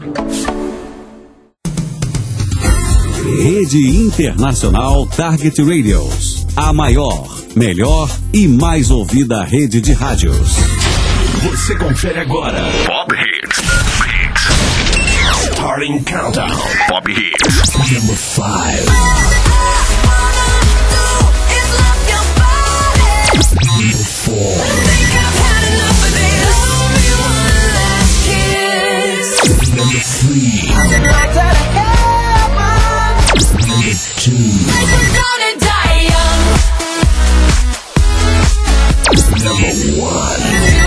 Rede Internacional Target Radios. A maior, melhor e mais ouvida rede de rádios. Você confere agora. Pop Hits. Starting Countdown. Pop Hits. Number 5. Number 4. Number 3. Number 2. Number 1.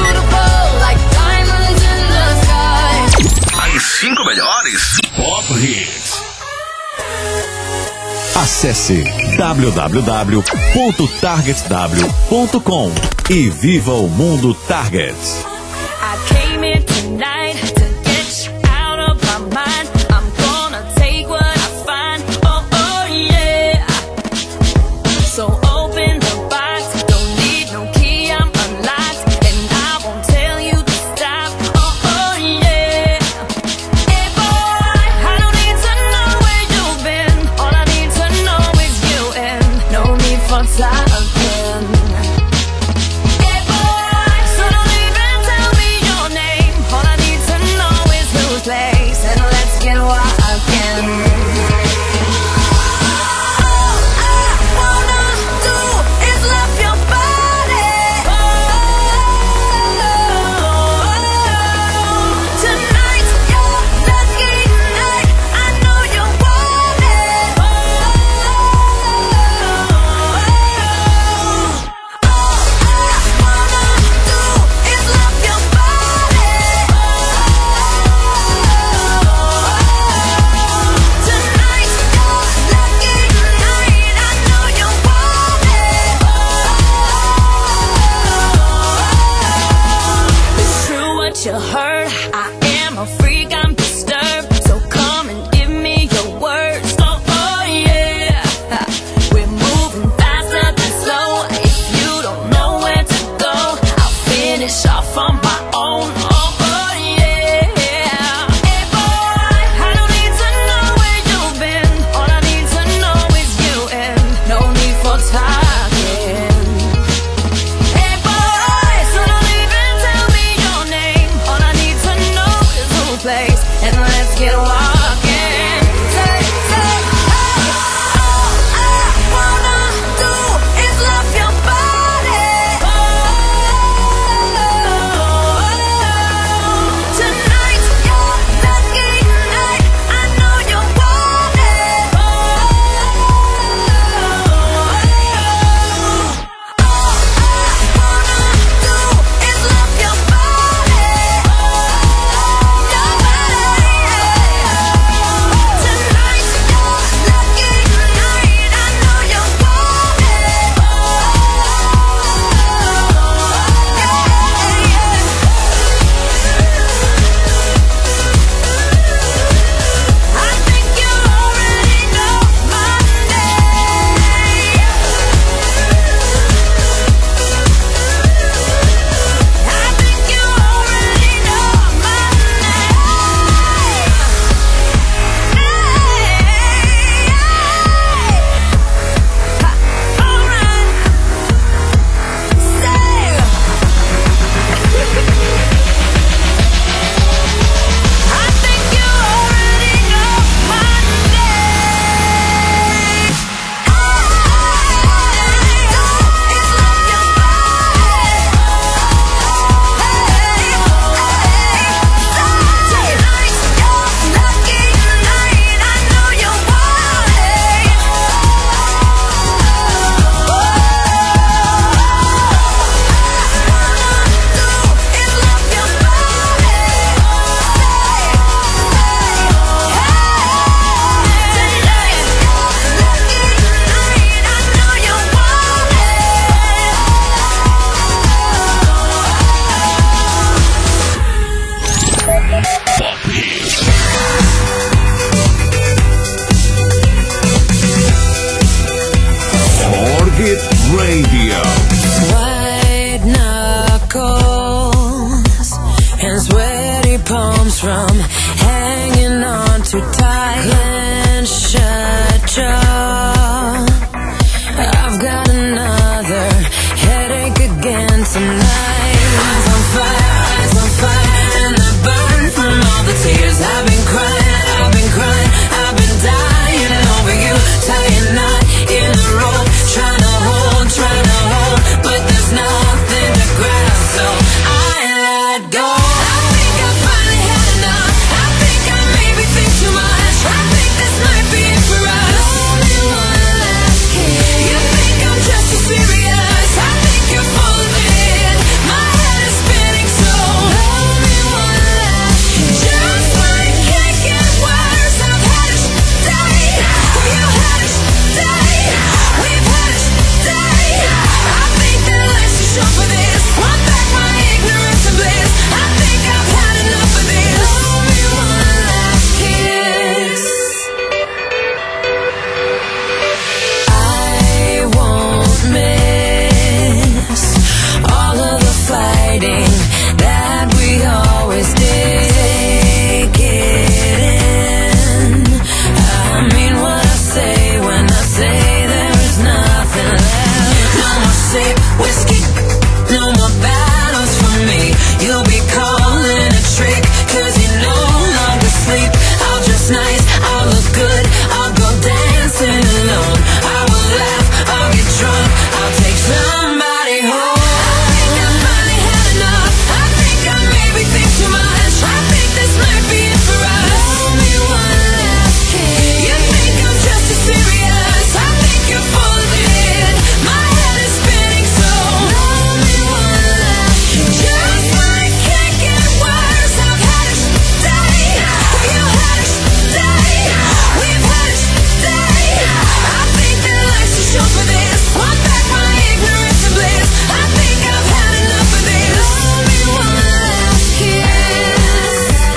As 5 melhores Pop Hits. Acesse www.targetw.com e viva o mundo Target. I came in tonight to get you out of my mind. I'm gonna take what I find. Oh, oh yeah. So open the box. Don't need no key, I'm unlocked. And I won't tell you to stop. Oh, oh yeah. Hey boy, I don't need to know where you've been. All I need to know is you, and no need for talking. You heard, I am a freak, I'm disturbed. So come and give me your words. Oh, oh yeah. We're moving faster than slow. If you don't know where to go, I'll finish off on my own. Oh, oh yeah. Hey boy, I don't need to know where you've been. All I need to know is you, and no need for talking. Hey boy, so don't even tell me your name. All I need to know is who plays, and let's get walking. Say, all I wanna do is love your body. Tonight's your lucky night. I know you want it. All I wanna do is love your body. Your body. Tonight's your lucky night. I know you want it. I think you already know my name. I think you already know my Target Radio. White knuckles and sweaty palms from hanging too tight. Clench shut jaw. I've got another headache again tonight. Eyes on fire, and they burn from all the tears. I've been crying, I've been dying over you. Tying knot in the rope, trying to hold, but there's nothing to grab, so I let go. I think I finally had enough. I think I maybe think too much. I think this might be it for us. Only one last kiss. You think I'm just too serious? I think you're full of it. My head is spinning, so only one last kiss. Just when it can't get worse, I've had it today. You had it today. We've had it today. I think that life's too short for this. Want back my ignorance and bliss. I think I've had enough of this. Only one last kiss. I won't miss all of the fighting that we always did. Take it in. I mean what I say when I say there is nothing left. No more sip, whiskey, no more battles for me. You'll be calling a trick, cause you no longer sleep. I'll dress nice, I'll look good, I'll go dancing alone. I will laugh, I'll get drunk, I'll take somebody home. I think I finally had enough. I think I maybe think too much. I think this might be it for us. Only one last kiss. You think I'm just too serious? I think you're full of it. My head is spinning, so only one last kiss. Just when it can't get worse, I've had it today. You had it today. We've had it today. I think that life's too short for this. Want back my ignorance and bliss. I think I've had enough of this. Only one last kiss.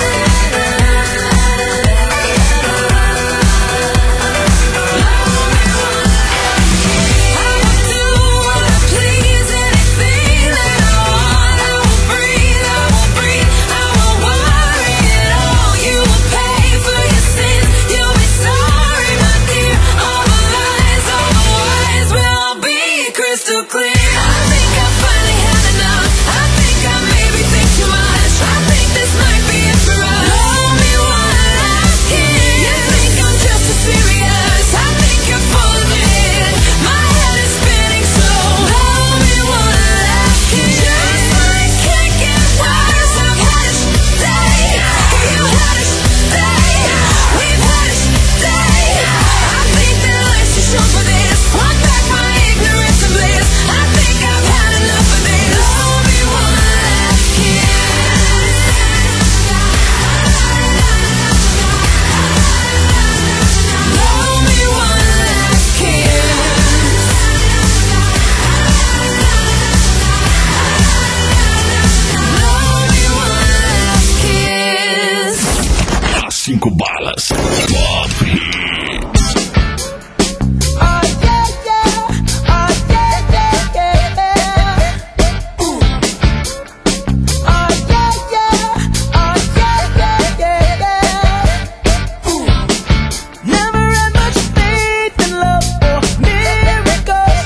I will do what I please, anything that I want. I will breathe, I won't worry at all. You will pay for your sins, you'll be sorry, my dear. All the lies, all the lies will all be crystal clear. I think I finally had enough. I think I maybe think too much. I think this might be it for us. Only one last kiss. You think I'm just too serious? I think you're full of it. My head is spinning, so only one last kiss. Just when it can't get worse, I've had it today. You had it today. We've had it today. I think that life's too short for this. Want back my ignorance and bliss. I think I've had enough of this. Only one last kiss. Only one last kiss. Only one last kiss. As 5 balas. Pop Hits. Never had much faith in love or miracles.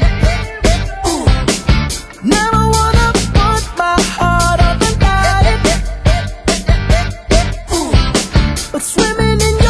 Never wanna put my heart up and hide it. But swimming in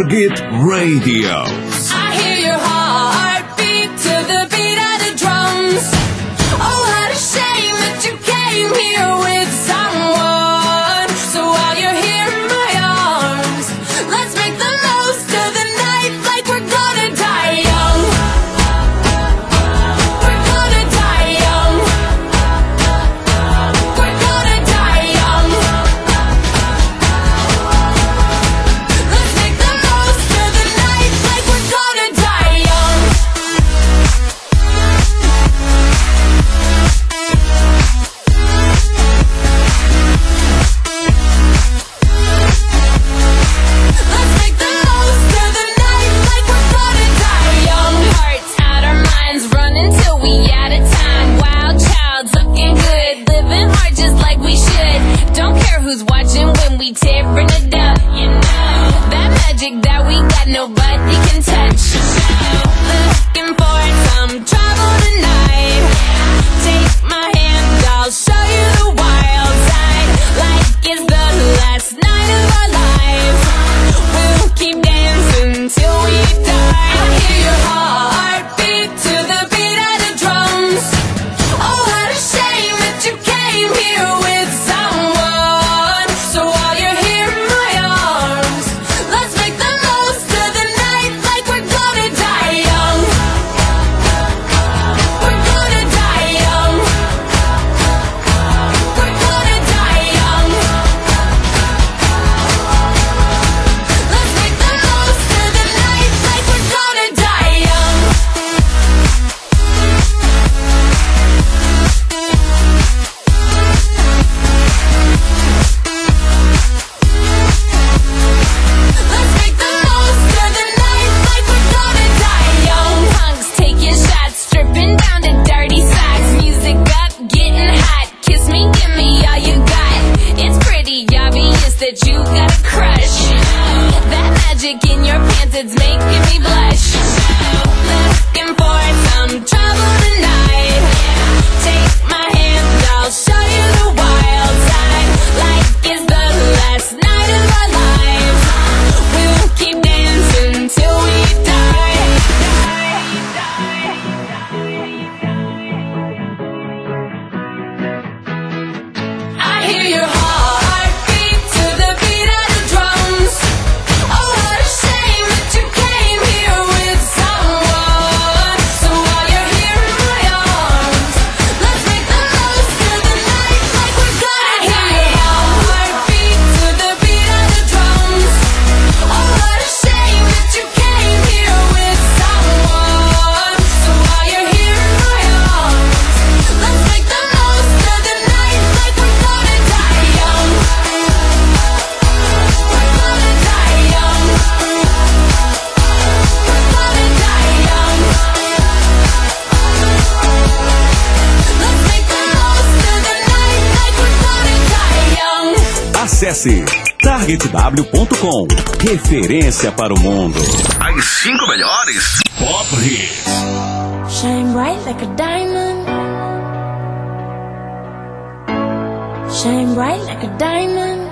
Target Radio. I hear your heartbeat to the beat of the drums. Oh, what a shame that you came here with someone. So while you're here in my arms, let's make the most of the night like we're gonna die young. We're gonna die young. We're gonna die young. Let's make the most of the night like we're gonna die young. Let's make the most of the night like we're gonna die young. Hearts out our minds, running till we out of time. Wild child, looking good, living hard just like we should. Don't care who's watching when we tearing it up. You know that magic that we got, nobody can touch. Looking for some trouble tonight. Take my hand, I'll show you the wild side. Like it's the last night of our lives. We'll keep dancing till we die. I hear your heartbeat to the beat of the drums. Oh, what a shame that you came here with someone. So while you're here in my arms, let's make the most of the night like we're gonna die young. We're gonna die young. We're gonna die young. Let's make the most of the night like we're gonna die young. Let's make the most of the night like we're gonna die young. Punks, take your shots, stripping down to dirty socks. Music up, getting hot. Kiss me, give me all you got. It's pretty obvious that you got a crush. That magic in your pants, it's making me blush. Looking for some trouble tonight. Take my hand, I'll show you the wild side. Like it's the last night of our lives. We'll keep dancing till we die. I hear your heartbeat to the beat of the drums. Oh, what a shame that you came here with someone. So while you're here in my arms, let's make the most of the night like we're gonna die young. Heartbeat to the beat of the drums. Oh, what a shame that you came here with someone. So while you're here in my arms, let's make the most of the night like we're gonna die young. We're gonna die young. We're gonna die young. Let's make the most of the night like we're gonna die young. Acesse targetw.com. Referência para o mundo. As 5 melhores Pop Hits. Shine bright like a diamond. Shine bright like a diamond.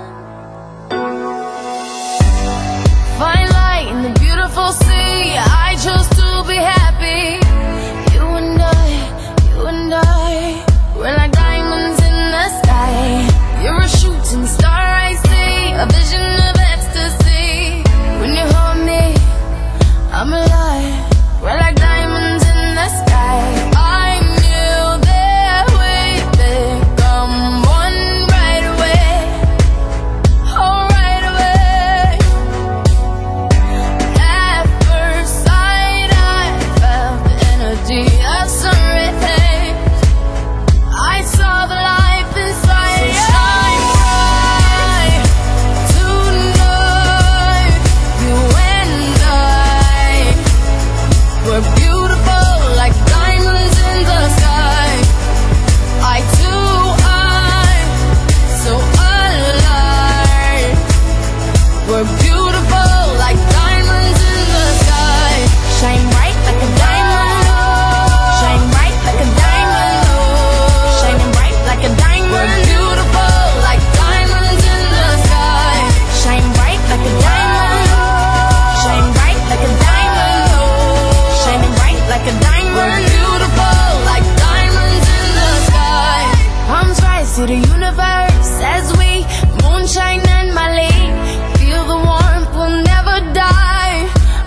Fine light in the beautiful sea. I chose to be happy. You and I, we're like diamonds in the sky. You're a shooting star, I see, a vision of ecstasy. When you hold me, I'm alive. We're like diamonds in the sky. I knew that we'd become one right away.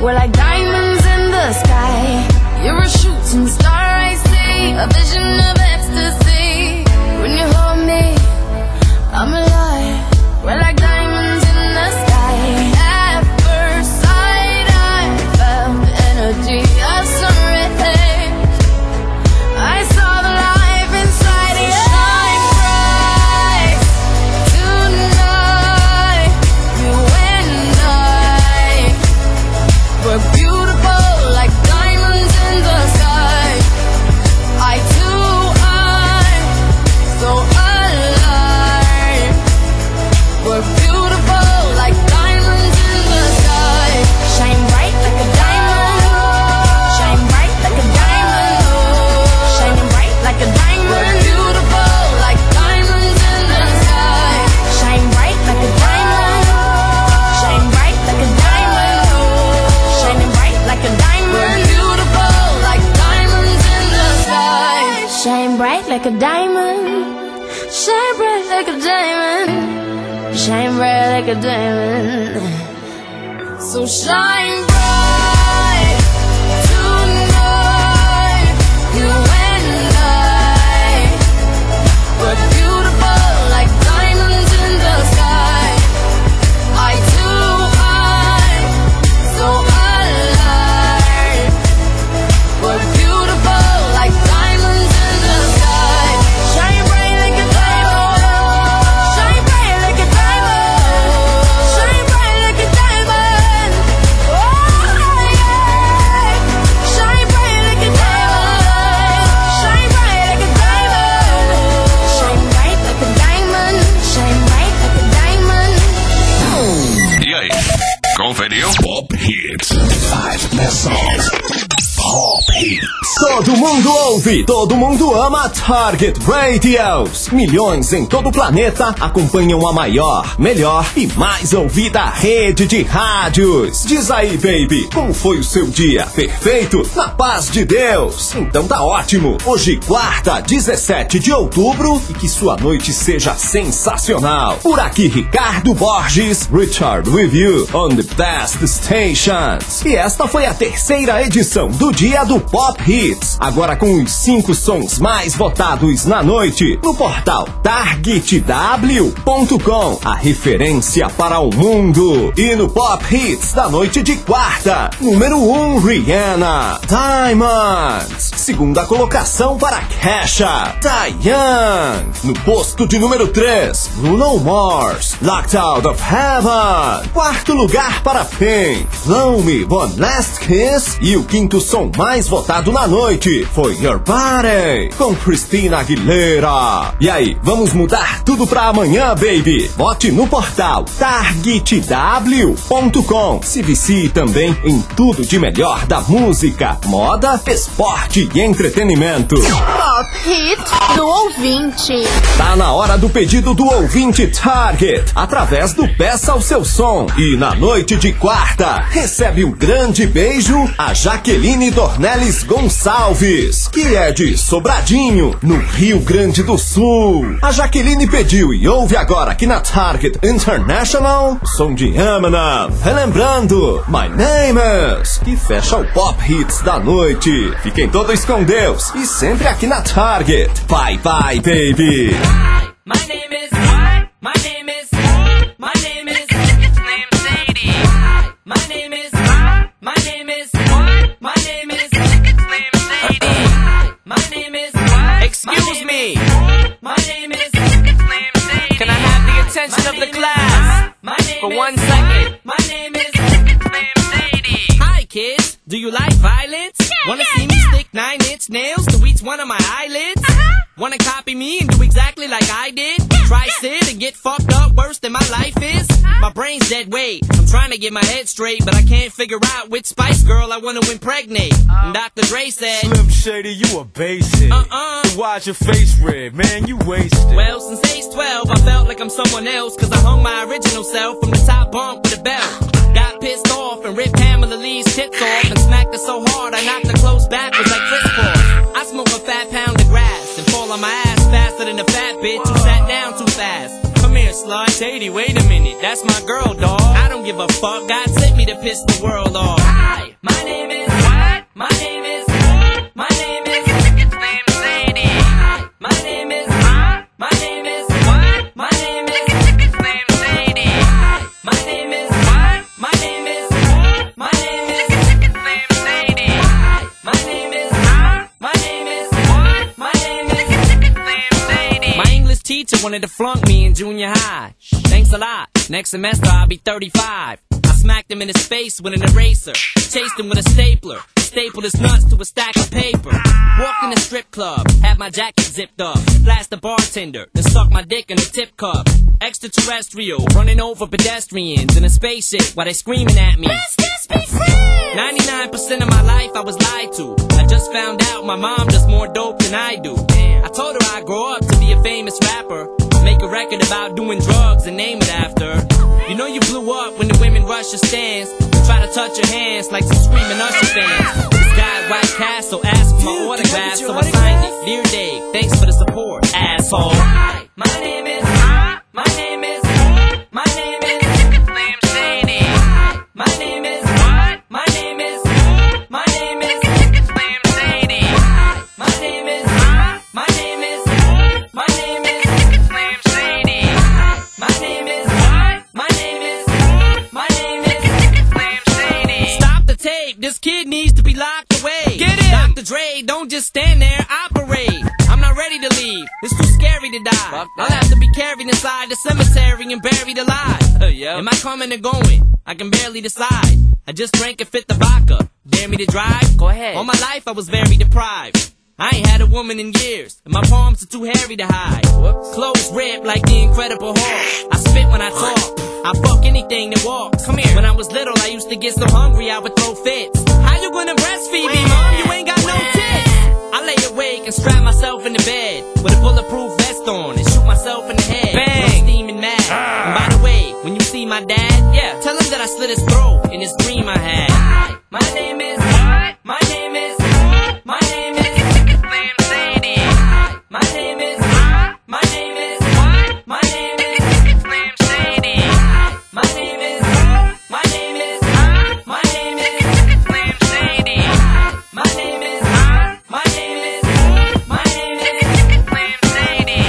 We're like diamonds in the sky. You're a shooting star, I see. A vision of ecstasy. When you hold me, I'm alive. We're like diamonds in the sky. At first sight, I felt the energy of sun rays. I saw the life inside you. Shine bright tonight. You and I, we're beautiful like diamonds in the sky. I too, I'm so alive. We're beautiful like diamonds in the sky. Shine bright like a diamond. Shine bright like a diamond. Shining bright like a diamond. We're beautiful like diamonds in the sky. Shine bright like a diamond. Shine bright like a diamond. Shining bright like a diamond. We're beautiful like diamonds in the sky. Shine bright like a diamond. Shine bright like a diamond. Shine bright like a diamond. So shine bright tonight. You and I, we're beautiful like diamonds in the sky. I too, I'm so alive. We're beautiful like diamonds in the sky. Shine bright like a diamond. Shine bright like a diamond. Shine bright like a diamond. Oh yeah. Shine bright like a diamond. Shine bright like a diamond. Shine bright like a diamond. Shine bright like a diamond. E aí, conferiu? Pop Hits. 5 best songs. Pop Hits. Todo mundo ouve, todo mundo ama Target Radios. Milhões em todo o planeta acompanham a maior, melhor e mais ouvida rede de rádios. Diz aí, baby, como foi o seu dia? Perfeito? Na paz de Deus? Então tá ótimo. Hoje, quarta, 17 de outubro, e que sua noite seja sensacional. Por aqui, Ricardo Borges, Richard with you on the best stations. E esta foi a terceira edição do Dia do Pop Hits. Agora com os 5 sons mais votados na noite no portal targetw.com, a referência para o mundo. E no Pop Hits da noite de quarta, número 1, Rihanna, Diamonds. Segunda colocação para Kesha, Diane. No posto de número 3, Bruno Mars, Locked Out of Heaven. Quarto lugar para Pink, Blow Me One Last Kiss. E o quinto som mais votado na noite foi Your Body, com Christina Aguilera. E aí, vamos mudar tudo pra amanhã, baby? Vote no portal targetw.com. Se vicie também em tudo de melhor da música, moda, esporte e entretenimento. Pop Hit do ouvinte. Tá na hora do pedido do ouvinte Target, através do Peça o Seu Som. E na noite de quarta, recebe um grande beijo a Jaqueline Dornelles Gonçalves, que é de Sobradinho, no Rio Grande do Sul. A Jaqueline pediu e ouve agora aqui na Target International o som de Eminem, relembrando My Name Is, que fecha o Pop Hits da noite. Fiquem todos com Deus e sempre aqui na Target. Bye bye, baby. My name is what? My name is my name is its name Sadie. My name is my name is what? My name is its name Sadie. My name is what? Excuse me. My name is its name Sadie. Can I have the attention of the class for 1 second? My name is its name Sadie. Hi kids, do you like violence? Wanna see me stick 9-inch nails to each one of my eyelids? Wanna copy me and do exactly like I did? Try sit and get fucked up worse than my life is? My brain's dead weight. I'm trying to get my head straight, but I can't figure out which Spice Girl I wanna impregnate. And Dr. Dre said, Slim Shady, you a basic. So why's your face red, man? You wasted. Well, since age 12, I felt like I'm someone else, cause I hung my original self from the top bunk with a belt. Got pissed off and ripped Pamela Lee's tits off and smacked her so hard I knocked her close backwards like Chris Paul. I smoke a fat pound of grass and fall on my ass faster than a fat bitch who sat down too fast. Come here, slut. Sadie, wait a minute, that's my girl, dawg. I don't give a fuck, God sent me to piss the world off. Hi, my name is what? My name is my name is Its name is Sadie. Hi, my name is my name is what? My name is Its name is Sadie. Hi, my name is what? My name is my name is Its name is Sadie. Hi, my name is my name is what? My name is Its name is Sadie. My English teacher wanted to flunk me in junior high. Thanks a lot. Next semester I'll be 35. I smacked him in his face with an eraser. Chased him with a stapler. Stapled his nuts to a stack of paper. Walked in a strip club. Had my jacket zipped up. Flashed the bartender. Then stuck my dick in a tip cup. Extraterrestrial. Running over pedestrians in a spaceship while they screaming at me. 99% of my life I was lied to. I just found out my mom does more dope than I do. I told her I'd grow up to be a famous rapper. Make a record about doing drugs and name it after. You know you blew up when the women rush your stands. Try to touch your hands like some screaming Usher fans. This guy at White Castle asked for my autograph, so I signed it. Dear Dave, thanks for the support, asshole. Hi, my name is my name is my name is Its name is Sadie. Hi, my name is my name is my name is Its name is Sadie. Hi, my name is my name is my name is Its name is Sadie. Hi, my name is my name is my name is Its name is Sadie. Stop the tape, this kid needs to be locked away. Get him! Dr. Dre, don't just stand there, operate. I'm not ready to leave, it's too scary to die. I'll have to be carried inside the cemetery and buried alive. Am I coming or going? I can barely decide. I just drank and fit the vodka. Dare me to drive? Go ahead. All my life I was very deprived. I ain't had a woman in years, and my palms are too hairy to hide. Clothes ripped like the Incredible Hulk. I spit when I talk. I fuck anything that walks. Come here. When I was little, I used to get so hungry I would throw fits. How you gonna breastfeed me, mom? You ain't got no tits. I lay awake and strap myself in the bed with a bulletproof vest on and shoot myself in the head. Bang! I'm steaming mad. And by the way, when you see my dad, tell him that I slit his throat in this dream I had. Hi, my name is my name is my name is Its name is Sadie. Hi, my name is my name is my name is Its name is Sadie. Hi, my name is my name is my name is Its name is Sadie. Hi, my name is my name is my name is Its name is Sadie.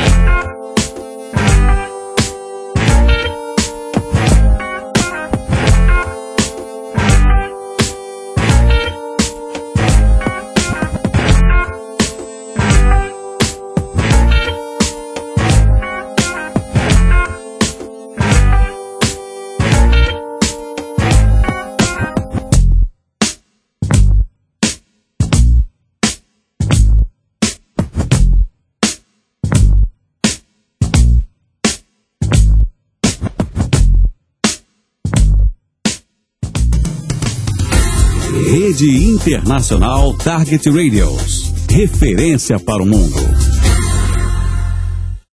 Rede Internacional Target Radios. Referência para o mundo.